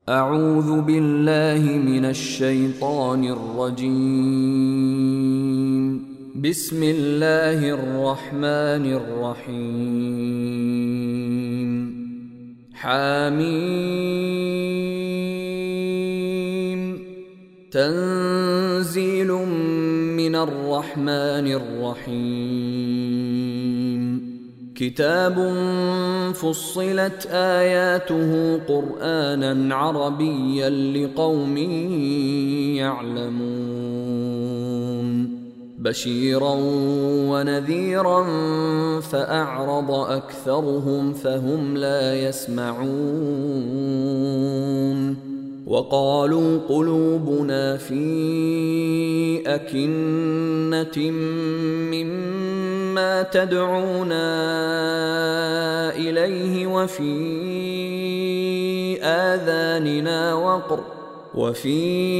أعوذ بالله من الشيطان الرجيم. بسم الله الرحمن الرحيم. حميم. تنزيل من الرحمن الرحيم. كتاب فصلت آياته قرآنا عربيا لقوم يعلمون بشيرا ونذيرا فأعرض أكثرهم فهم لا يسمعون وقالوا قلوبنا في أكنة مما تدعونا إليه وفي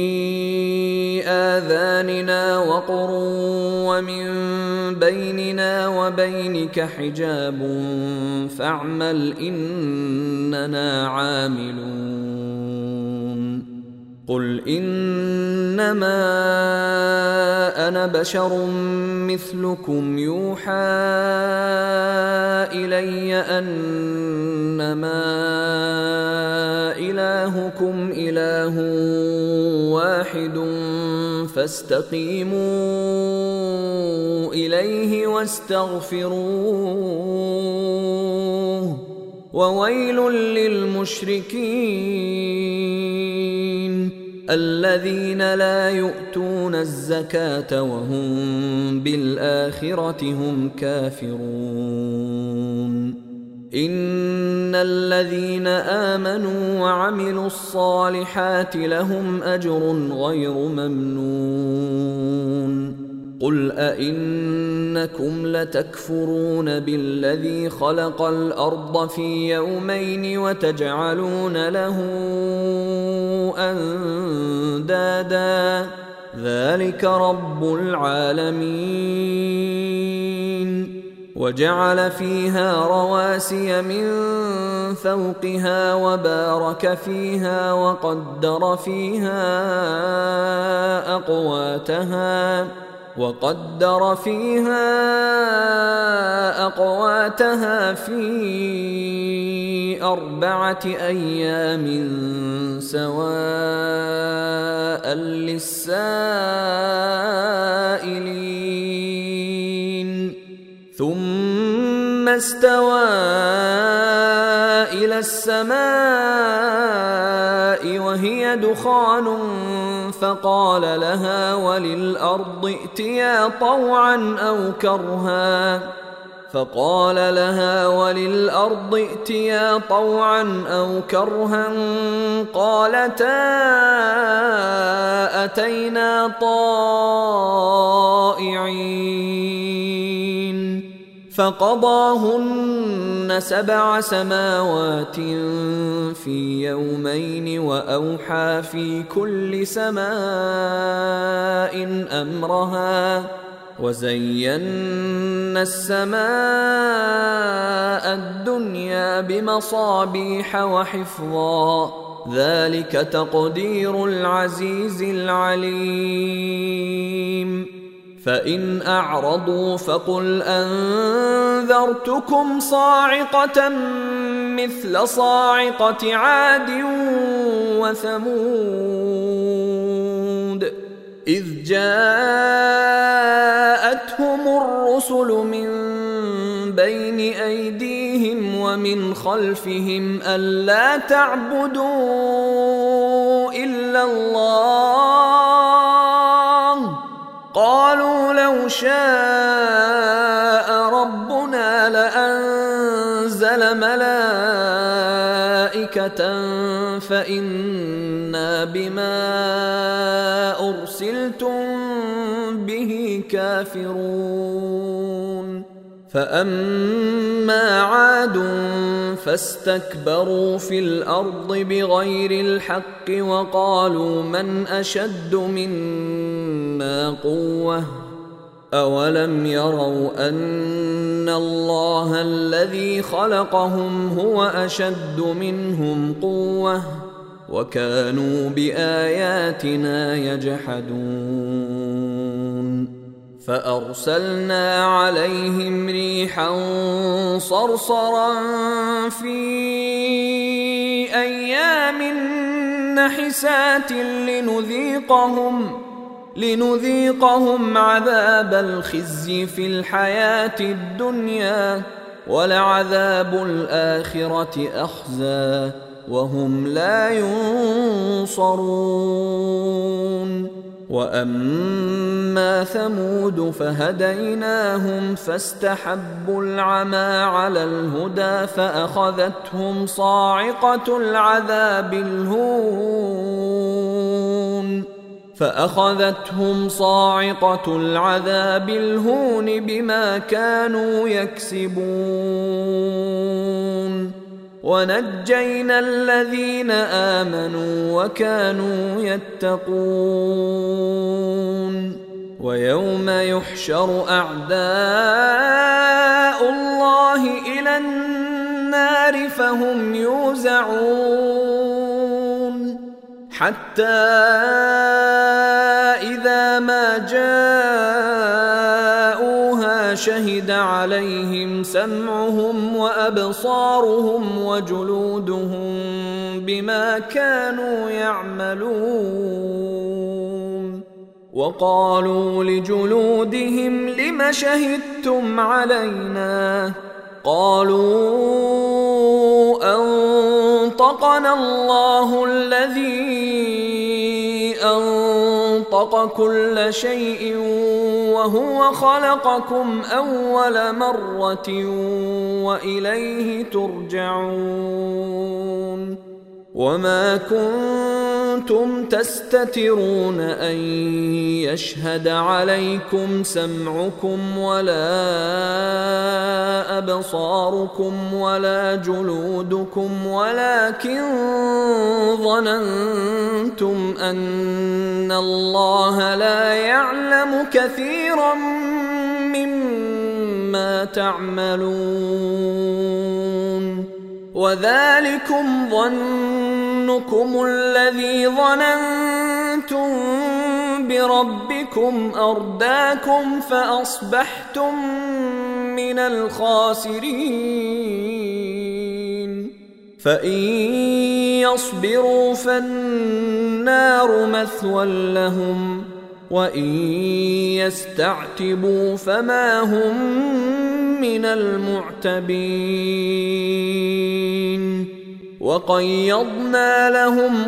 آذاننا وقر ومن بيننا وبينك حجاب فاعمل إننا عاملون. قل إنما أنا بشر مثلكم يوحى إلي أنما إلهكم إله واحد فاستقيموا إليه واستغفروه وويل للمشركين الذين لا يؤتون الزكاة وهم بالآخرة هم كافرون. إن الذين آمنوا وعملوا الصالحات لهم أجر غير ممنون. قل أئنكم لتكفرون بالذي خلق الأرض في يومين وتجعلون له أندادا ذلك رب العالمين. وجعل فيها رواسي من فوقها وبارك فيها وقدر فيها أقواتها في 4 أيام سواء للسائلين. ثم استوى إلى السماء وهي دخان فقال لها وللأرض ائتيا طوعا أو كرها قالتا أتينا طائعين. فقضاهن 7 سماوات في يومين وأوحى في كل سماء أمرها وزينا السماء الدنيا بمصابيح وحفظا ذلك تقدير العزيز العليم. فإن أعرضوا فقل أنذرتكم صاعقة مثل صاعقة عاد وثمود إذ جاءتهم الرسل من بين أيديهم ومن خلفهم ألا تعبدوا إلا الله قالوا لو شاء ربنا لأنزل ملائكة فإنا بما أرسلتم به كافرون. فأما عاد فاستكبروا في الأرض بغير الحق وقالوا من أشد منا قوة أولم يروا أن الله الذي خلقهم هو أشد منهم قوة وكانوا بآياتنا يجحدون فأرسلنا عليهم ريحا صرصرا في أيام نحسات لنذيقهم عذاب الخزي في الحياة الدنيا ولعذاب الآخرة أخزى وهم لا ينصرون وأما ثمود فهديناهم فاستحبوا العمى على الهدى فأخذتهم صاعقة العذاب الهون بما كانوا يكسبون ونجينا الذين آمنوا وكانوا يتقون ويوم يحشر أعداء الله إلى النار فهم يوزعون حتى إذا ما جاءوها شهد عليهم سمعهم وأبصارهم وجلودهم بما كانوا يعملون وقالوا لجلودهم لم شهدتم علينا قالوا أنطقنا الله الذي أنطق كل شيء وهو خلقكم أول مرة وإليه ترجعون وما كنتم تستترون أن يشهد عليكم سمعكم ولا أبصاركم ولا جلودكم ولكن ظننتم أن الله لا يعلم كثيرا مما تعملون وذلكم ظنكم الذي ظننتم بربكم أرداكم فأصبحتم من الخاسرين فإن يصبروا فالنار مثوى لهم وإن يستعتبوا فما هم من المعتبين وقيضنا لهم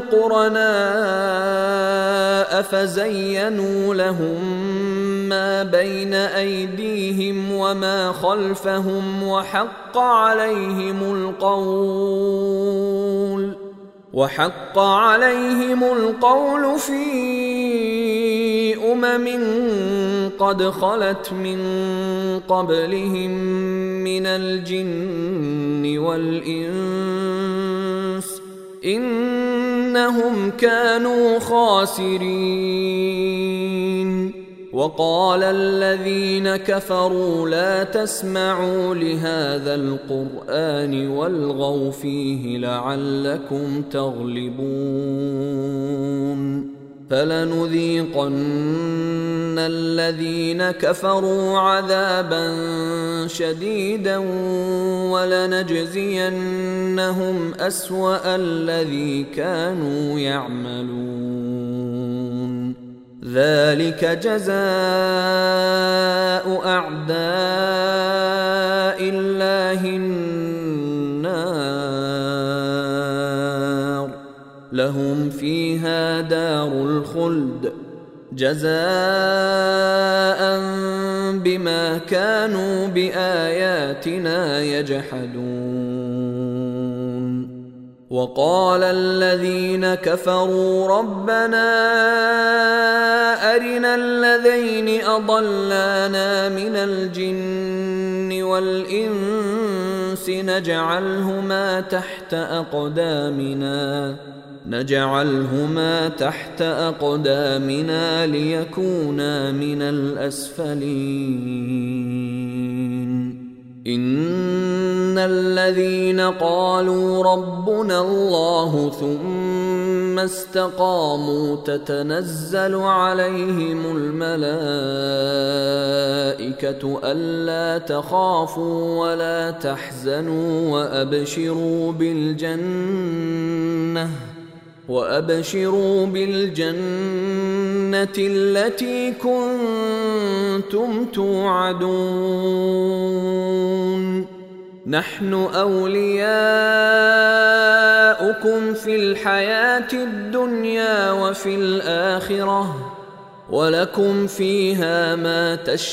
قرناء فزينوا لهم ما بين أيديهم وما خلفهم وحق عليهم القول في قد خلت من قبلهم من الجن والإنس إنهم كانوا خاسرين وقال الذين كفروا لا تسمعوا لهذا القرآن والغوا فيه لعلكم تغلبون فلنذيقن الذين كفروا عذابا شديدا ولنجزينهم أسوأ الذي كانوا يعملون ذلك جزاء أعداء الله النار لهم فيها دار الخلد جزاء بما كانوا بآياتنا يجحدون وقال الذين كفروا ربنا أرنا الذين أضلانا من الجن والإنس نجعلهما تحت أقدامنا ليكونا من الأسفلين إن الذين قالوا ربنا الله ثم استقاموا تتنزل عليهم الملائكة ألا تخافوا ولا تحزنوا وأبشروا بالجنة التي كنتم توعدون نحن أولياؤكم في الحياة الدنيا وفي الآخرة ولكم فيها ما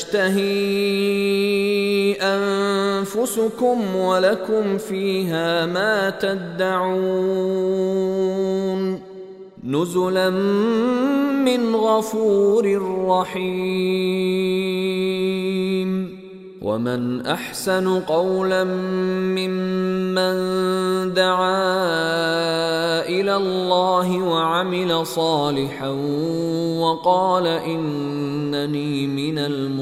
تشتهي أنفسكم ولكم فيها ما تدعون نزلا من غفور رحيم ومن أحسن قولا ممن دعا إلى الله وعمل صالحا وقال إنني من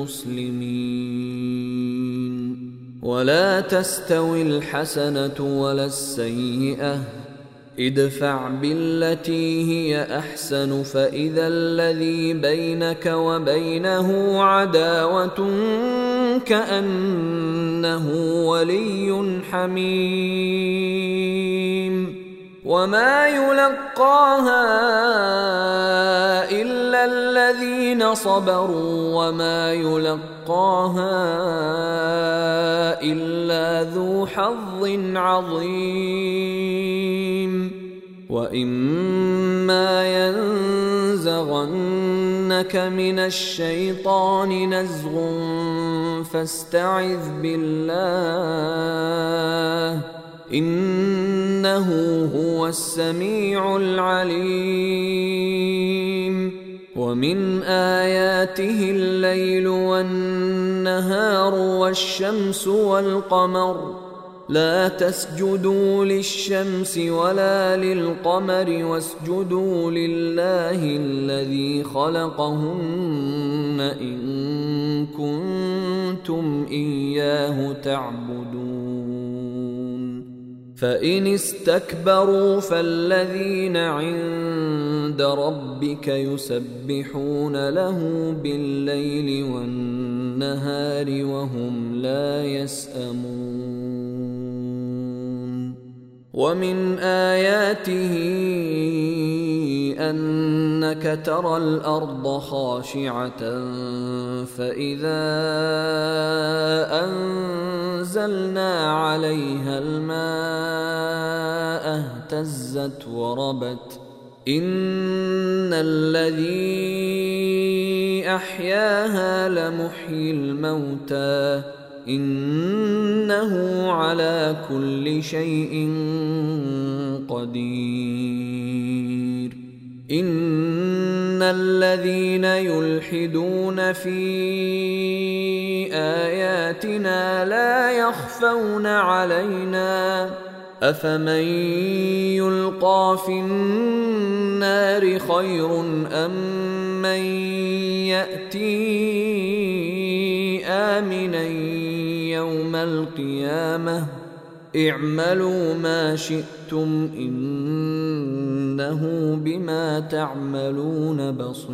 المسلمين ولا تستوي الحسنة ولا السيئة ادفع بالتي هي أحسن فإذا الذي بينك وبينه عداوة كأنه ولي حميم وما يلقاها إلا الذين صبروا وما يلقاها إلا ذو حظ عظيم وإما ينزغنك من الشيطان نزغ فاستعذ بالله إنه هو السميع العليم ومن آياته الليل والنهار والشمس والقمر لا تسجدوا للشمس ولا للقمر واسجدوا لله الذي خلقهن إن كنتم إياه تعبدون فإن استكبروا فالذين عند ربك يسبحون له بالليل والنهار وهم لا يسأمون ومن آياته أنك ترى الأرض خاشعة فإذا أنزلنا عليها الماء اهتزت وربت إن الذي أحياها لمحيي الموتى إنه على كل شيء قدير إن الذين يلحدون في آياتنا لا يخفون علينا أفمن يلقى في النار خير أم من يأتي آمنا يوم القيامة اعملوا ما شئتم إنه بما تعملون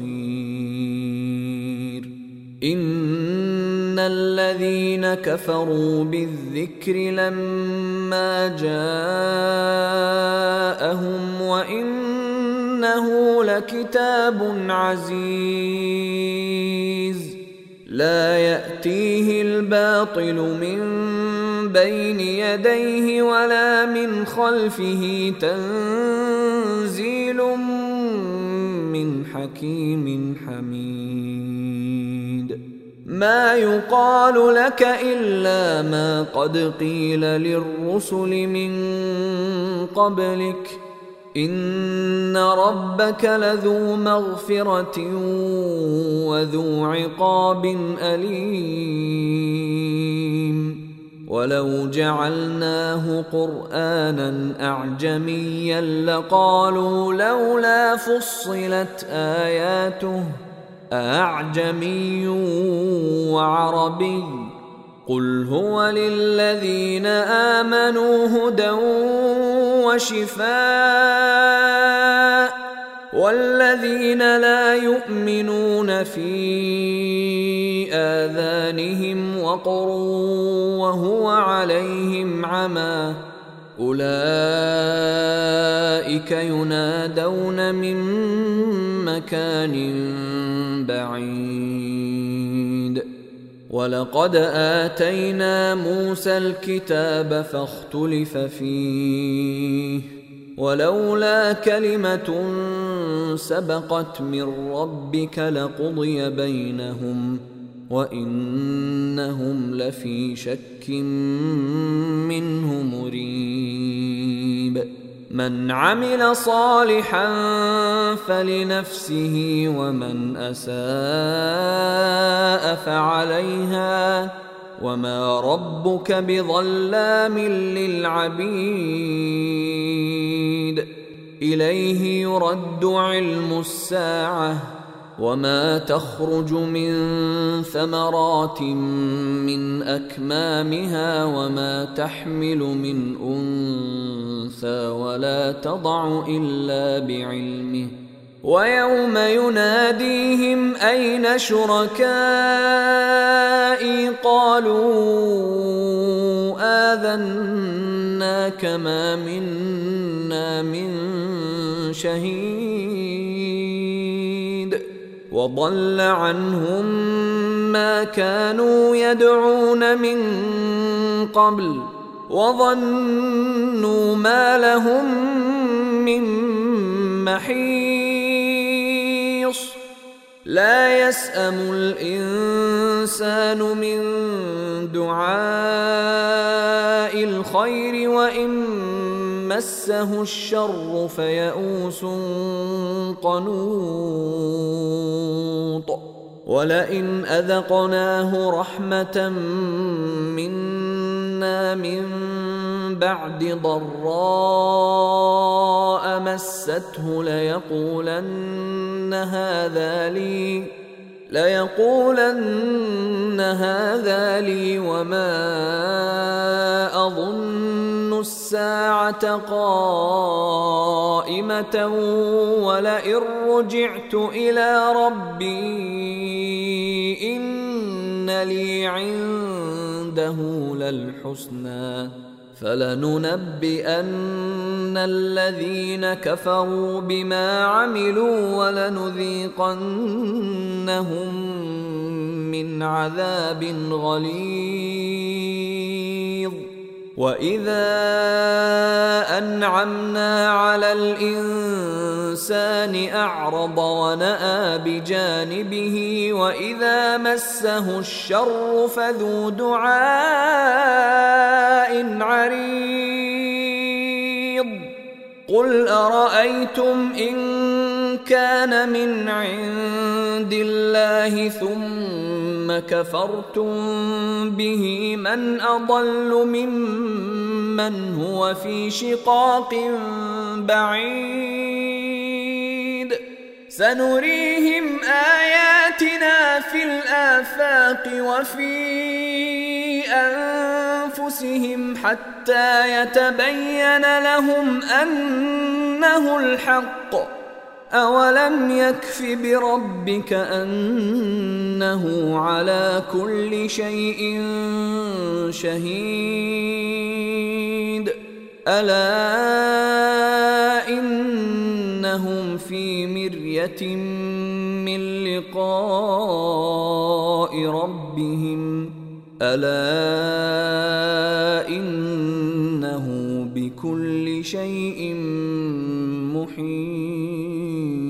بصير إن الذين كفروا بالذكر لما جاءهم وإنه لكتاب عزيز لا يأتيه الباطل من بين يديه ولا من خلفه تنزيل من حكيم حميد ما يقال لك إلا ما قد قيل للرسل من قبلك إن ربك لذو مغفرة وذو عقاب أليم ولو جعلناه قرآنا أعجميا لقالوا لولا فصلت آياته أعجمي وعربي قل هو للذين آمنوا هدى وشفاء، والذين لا يؤمنون في آذانهم وقر وهو عليهم عمى أولئك ينادون من مكان بعيد. ولقد آتينا موسى الكتاب فاختلف فيه، ولولا كلمة سبقت من ربك لقضي بينهم وإنهم لفي شك منه مريب. من عمل صالحا فلنفسه ومن أساء فعليها وما ربك بظلام للعبيد. إليه يرد علم الساعة وما تخرج من ثمرات من أكمامها وما تحمل من أنثى ولا تضع إلا بعلمه. ويوم يناديهم أين شركائي قالوا آذناك ما منا من شهيد. وضل عنهم ما كانوا يدعون من قبل وظنوا ما لهم من محيص. لا يسأم الإنسان من دعاء الخير وإن مسه الشر فيئوس قنوط. ولئن أذقناه رحمة منا من بعد ضراء مسته ليقولن هذا لي وما أظن الساعة قائمة ولئن رجعت إلى ربي إن لي عنده للحسنى فلننبئن الذين كفروا بما عملوا ولنذيقنهم من عذاب غليظ. وإذا أنعمنا على الإنسان أعرض ونأى بجانبه وإذا مسه الشر فذو دعاء عريض. قل أرأيتم إن كان من عند الله ثم كفرتم به من أضل ممن هو في شقاق بعيد. سنريهم آياتنا في الآفاق وفي أنفسهم حتى يتبين لهم أنه الحق. أولم يكف بربك أنه على كل شيء شهيد. ألا إنهم في مرية من لقاء ربهم ألا إنه بكل شيء محيط.